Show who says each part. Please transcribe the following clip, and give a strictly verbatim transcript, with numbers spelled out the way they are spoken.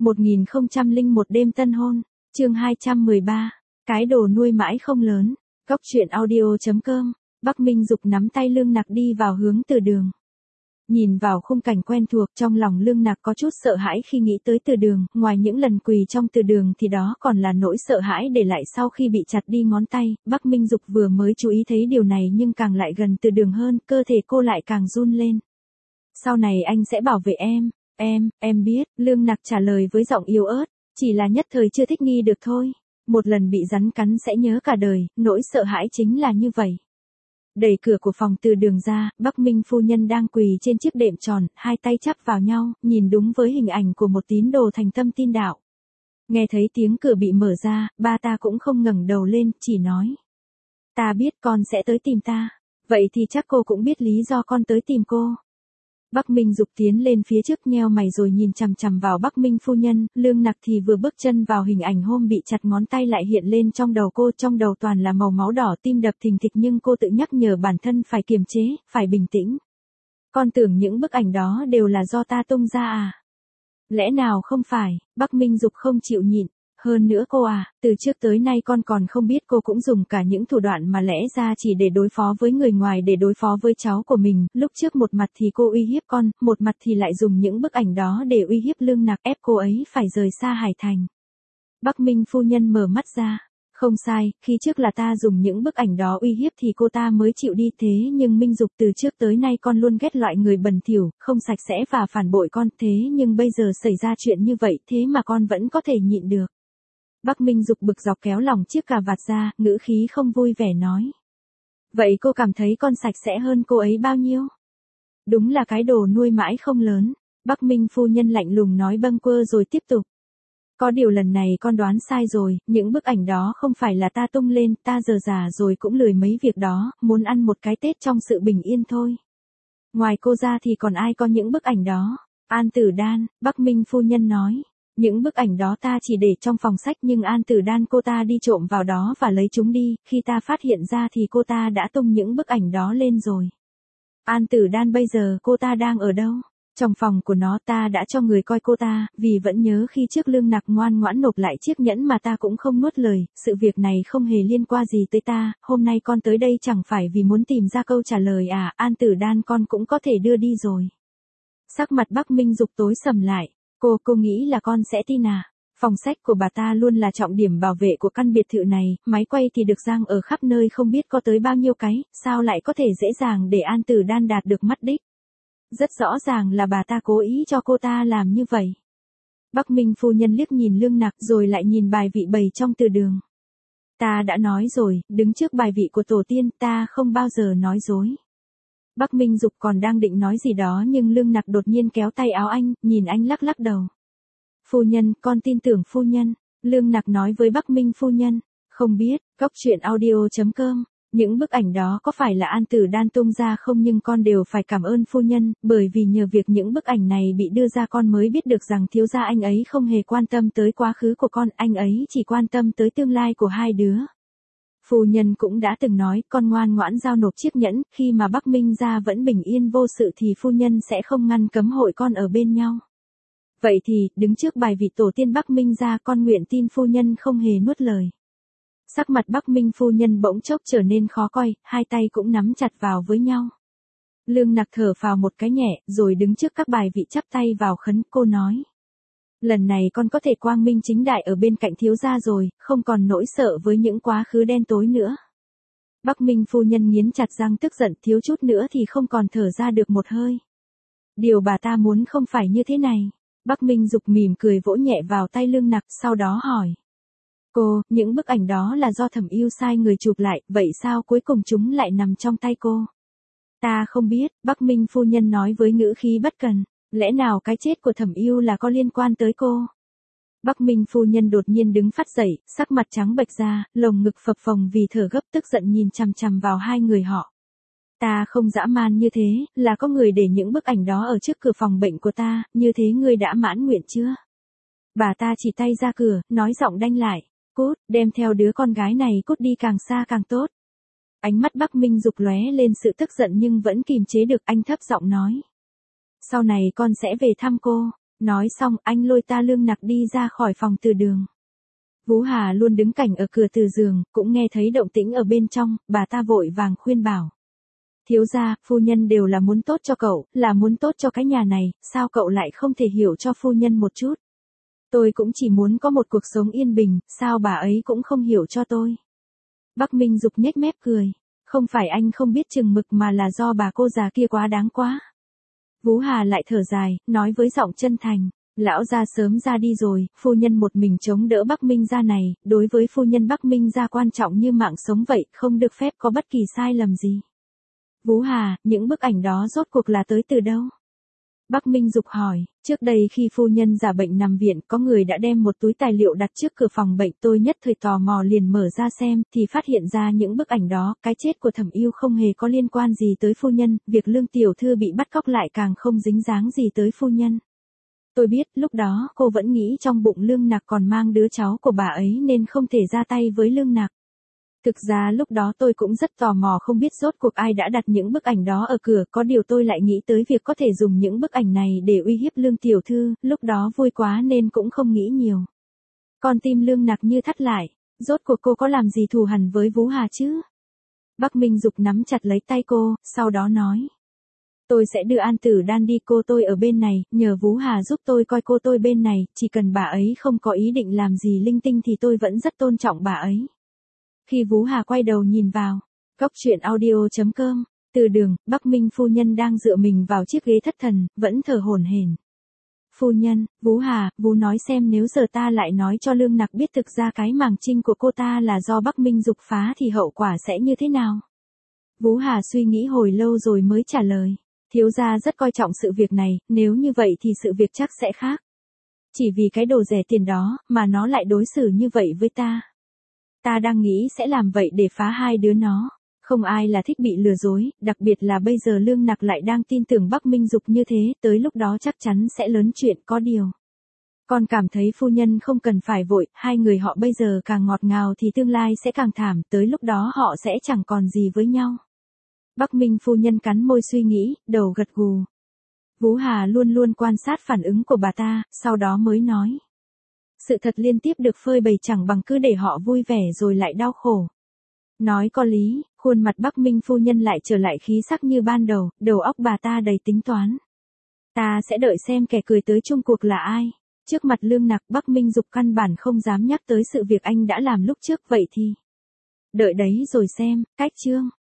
Speaker 1: một nghìn không trăm lẻ một đêm tân hôn, chương hai trăm mười ba, cái đồ nuôi mãi không lớn, góc truyện audio.com, Bắc Minh Dục nắm tay Lương Nặc đi vào hướng từ đường. Nhìn vào khung cảnh quen thuộc trong lòng Lương Nặc có chút sợ hãi khi nghĩ tới từ đường, ngoài những lần quỳ trong từ đường thì đó còn là nỗi sợ hãi để lại sau khi bị chặt đi ngón tay. Bắc Minh Dục vừa mới chú ý thấy điều này nhưng càng lại gần từ đường hơn, cơ thể cô lại càng run lên. Sau này anh sẽ bảo vệ em, em, em biết, Lương Nặc trả lời với giọng yếu ớt, chỉ là nhất thời chưa thích nghi được thôi. Một lần bị rắn cắn sẽ nhớ cả đời, nỗi sợ hãi chính là như vậy. Đẩy cửa của phòng từ đường ra, Bắc Minh phu nhân đang quỳ trên chiếc đệm tròn, hai tay chắp vào nhau, nhìn đúng với hình ảnh của một tín đồ thành tâm tin đạo. Nghe thấy tiếng cửa bị mở ra, ba ta cũng không ngẩng đầu lên, chỉ nói. Ta biết con sẽ tới tìm ta. Vậy thì chắc cô cũng biết lý do con tới tìm cô. Bắc Minh Dục tiến lên phía trước nheo mày rồi nhìn chằm chằm vào Bắc Minh phu nhân, Lương Nặc thì vừa bước chân vào hình ảnh hôm bị chặt ngón tay lại hiện lên trong đầu cô, trong đầu toàn là màu máu đỏ, tim đập thình thịch nhưng cô tự nhắc nhở bản thân phải kiềm chế, phải bình tĩnh. Con tưởng những bức ảnh đó đều là do ta tung ra à? Lẽ nào không phải? Bắc Minh Dục không chịu nhịn. Hơn nữa cô à, từ trước tới nay con còn không biết cô cũng dùng cả những thủ đoạn mà lẽ ra chỉ để đối phó với người ngoài, để đối phó với cháu của mình. Lúc trước một mặt thì cô uy hiếp con, một mặt thì lại dùng những bức ảnh đó để uy hiếp Lương Nặc, ép cô ấy phải rời xa Hải Thành. Bắc Minh phu nhân mở mắt ra. Không sai, khi trước là ta dùng những bức ảnh đó uy hiếp thì cô ta mới chịu đi, thế nhưng Minh Dục, từ trước tới nay con luôn ghét loại người bẩn thỉu, không sạch sẽ và phản bội con, thế nhưng bây giờ xảy ra chuyện như vậy thế mà con vẫn có thể nhịn được. Bắc Minh Dục bực dọc kéo lỏng chiếc cà vạt ra, ngữ khí không vui vẻ nói. Vậy cô cảm thấy con sạch sẽ hơn cô ấy bao nhiêu? Đúng là cái đồ nuôi mãi không lớn. Bắc Minh phu nhân lạnh lùng nói bâng quơ rồi tiếp tục. Có điều lần này con đoán sai rồi, những bức ảnh đó không phải là ta tung lên, ta giờ già rồi cũng lười mấy việc đó, muốn ăn một cái Tết trong sự bình yên thôi. Ngoài cô ra thì còn ai có những bức ảnh đó? An Tử Đan, Bắc Minh phu nhân nói. Những bức ảnh đó ta chỉ để trong phòng sách nhưng An Tử Đan cô ta đi trộm vào đó và lấy chúng đi, khi ta phát hiện ra thì cô ta đã tung những bức ảnh đó lên rồi. An Tử Đan bây giờ cô ta đang ở đâu? Trong phòng của nó, ta đã cho người coi cô ta, vì vẫn nhớ khi trước Lương Nặc ngoan ngoãn nộp lại chiếc nhẫn mà ta cũng không nuốt lời, sự việc này không hề liên quan gì tới ta, hôm nay con tới đây chẳng phải vì muốn tìm ra câu trả lời à, An Tử Đan con cũng có thể đưa đi rồi. Sắc mặt Bắc Minh Dục tối sầm lại. Cô, cô nghĩ là con sẽ tin à? Phòng sách của bà ta luôn là trọng điểm bảo vệ của căn biệt thự này, máy quay thì được giang ở khắp nơi không biết có tới bao nhiêu cái, sao lại có thể dễ dàng để An Tử Đan đạt được mắt đích? Rất rõ ràng là bà ta cố ý cho cô ta làm như vậy. Bắc Minh phu nhân liếc nhìn Lương Nặc rồi lại nhìn bài vị bày trong từ đường. Ta đã nói rồi, đứng trước bài vị của tổ tiên ta không bao giờ nói dối. Bắc Minh Dục còn đang định nói gì đó nhưng Lương Nặc đột nhiên kéo tay áo anh, nhìn anh lắc lắc đầu. Phu nhân, con tin tưởng phu nhân. Lương Nặc nói với Bắc Minh phu nhân. Không biết, góc truyện audio.com, những bức ảnh đó có phải là An Tử Đan tung ra không, nhưng con đều phải cảm ơn phu nhân, bởi vì nhờ việc những bức ảnh này bị đưa ra con mới biết được rằng thiếu gia anh ấy không hề quan tâm tới quá khứ của con, anh ấy chỉ quan tâm tới tương lai của hai đứa. Phu nhân cũng đã từng nói, con ngoan ngoãn giao nộp chiếc nhẫn, khi mà Bắc Minh gia vẫn bình yên vô sự thì phu nhân sẽ không ngăn cấm hội con ở bên nhau. Vậy thì, đứng trước bài vị tổ tiên Bắc Minh gia con nguyện tin phu nhân không hề nuốt lời. Sắc mặt Bắc Minh phu nhân bỗng chốc trở nên khó coi, hai tay cũng nắm chặt vào với nhau. Lương Nặc thở phào một cái nhẹ, rồi đứng trước các bài vị chắp tay vào khấn, cô nói. Lần này con có thể quang minh chính đại ở bên cạnh thiếu gia rồi, không còn nỗi sợ với những quá khứ đen tối nữa. Bắc Minh phu nhân nghiến chặt răng tức giận, thiếu chút nữa thì không còn thở ra được một hơi. Điều bà ta muốn không phải như thế này. Bắc Minh Dục mỉm cười vỗ nhẹ vào tay Lương Nặc, sau đó hỏi. Cô, những bức ảnh đó là do Thẩm Ưu sai người chụp lại, vậy sao cuối cùng chúng lại nằm trong tay cô? Ta không biết, Bắc Minh phu nhân nói với ngữ khí bất cần. Lẽ nào cái chết của Thẩm Ưu là có liên quan tới cô? Bắc Minh phu nhân đột nhiên đứng phắt dậy, sắc mặt trắng bệch ra, lồng ngực phập phồng vì thở gấp, tức giận nhìn chằm chằm vào hai người họ. Ta không dã man như thế, là có người để những bức ảnh đó ở trước cửa phòng bệnh của ta, như thế ngươi đã mãn nguyện chưa? Bà ta chỉ tay ra cửa, nói giọng đanh lại. Cút, đem theo đứa con gái này cút đi càng xa càng tốt. Ánh mắt Bắc Minh Dục lóe lên sự tức giận nhưng vẫn kìm chế được, anh thấp giọng nói. Sau này con sẽ về thăm cô. Nói xong anh lôi ta Lương Nặc đi ra khỏi phòng từ đường. Vú Hà luôn đứng cạnh ở cửa từ giường, cũng nghe thấy động tĩnh ở bên trong, bà ta vội vàng khuyên bảo. Thiếu gia, phu nhân đều là muốn tốt cho cậu, là muốn tốt cho cái nhà này, sao cậu lại không thể hiểu cho phu nhân một chút? Tôi cũng chỉ muốn có một cuộc sống yên bình, sao bà ấy cũng không hiểu cho tôi? Bắc Minh Dục nhếch mép cười. Không phải anh không biết chừng mực mà là do bà cô già kia quá đáng quá. Vú Hà lại thở dài, nói với giọng chân thành. Lão gia sớm ra đi rồi, phu nhân một mình chống đỡ Bắc Minh gia này, đối với phu nhân Bắc Minh gia quan trọng như mạng sống vậy, không được phép có bất kỳ sai lầm gì. Vú Hà, những bức ảnh đó rốt cuộc là tới từ đâu? Bắc Minh Dục hỏi, trước đây khi phu nhân giả bệnh nằm viện, có người đã đem một túi tài liệu đặt trước cửa phòng bệnh, tôi nhất thời tò mò liền mở ra xem, thì phát hiện ra những bức ảnh đó, cái chết của Thẩm Ưu không hề có liên quan gì tới phu nhân, việc Lương tiểu thư bị bắt cóc lại càng không dính dáng gì tới phu nhân. Tôi biết, lúc đó, cô vẫn nghĩ trong bụng Lương Nặc còn mang đứa cháu của bà ấy nên không thể ra tay với Lương Nặc. Thực ra lúc đó tôi cũng rất tò mò không biết rốt cuộc ai đã đặt những bức ảnh đó ở cửa, có điều tôi lại nghĩ tới việc có thể dùng những bức ảnh này để uy hiếp Lương tiểu thư, lúc đó vui quá nên cũng không nghĩ nhiều. Con tim Lương Nặc như thắt lại, rốt cuộc cô có làm gì thù hằn với Vú Hà chứ? Bắc Minh Dục nắm chặt lấy tay cô, sau đó nói. Tôi sẽ đưa An Tử Đan đi, cô tôi ở bên này, nhờ Vú Hà giúp tôi coi cô tôi bên này, chỉ cần bà ấy không có ý định làm gì linh tinh thì tôi vẫn rất tôn trọng bà ấy. Khi Vú Hà quay đầu nhìn vào, Cốc truyện audio chấm com, từ đường, Bắc Minh phu nhân đang dựa mình vào chiếc ghế thất thần, vẫn thở hổn hển. Phu nhân, Vú Hà, Vú nói xem nếu giờ ta lại nói cho Lương Nặc biết thực ra cái màng trinh của cô ta là do Bắc Minh Dục phá thì hậu quả sẽ như thế nào? Vú Hà suy nghĩ hồi lâu rồi mới trả lời. Thiếu gia rất coi trọng sự việc này, nếu như vậy thì sự việc chắc sẽ khác. Chỉ vì cái đồ rẻ tiền đó, mà nó lại đối xử như vậy với ta. Ta đang nghĩ sẽ làm vậy để phá hai đứa nó. Không ai là thích bị lừa dối, đặc biệt là bây giờ Lương Nặc lại đang tin tưởng Bắc Minh Dục như thế, tới lúc đó chắc chắn sẽ lớn chuyện có điều. Con cảm thấy phu nhân không cần phải vội, hai người họ bây giờ càng ngọt ngào thì tương lai sẽ càng thảm, tới lúc đó họ sẽ chẳng còn gì với nhau. Bắc Minh phu nhân cắn môi suy nghĩ, đầu gật gù. Vú Hà luôn luôn quan sát phản ứng của bà ta, sau đó mới nói. Sự thật liên tiếp được phơi bày chẳng bằng cứ để họ vui vẻ rồi lại đau khổ. Nói có lý, khuôn mặt Bắc Minh phu nhân lại trở lại khí sắc như ban đầu, đầu óc bà ta đầy tính toán. Ta sẽ đợi xem kẻ cười tới chung cuộc là ai. Trước mặt Lương Nặc, Bắc Minh Dục căn bản không dám nhắc tới sự việc anh đã làm lúc trước, vậy thì. Đợi đấy rồi xem, cách chương.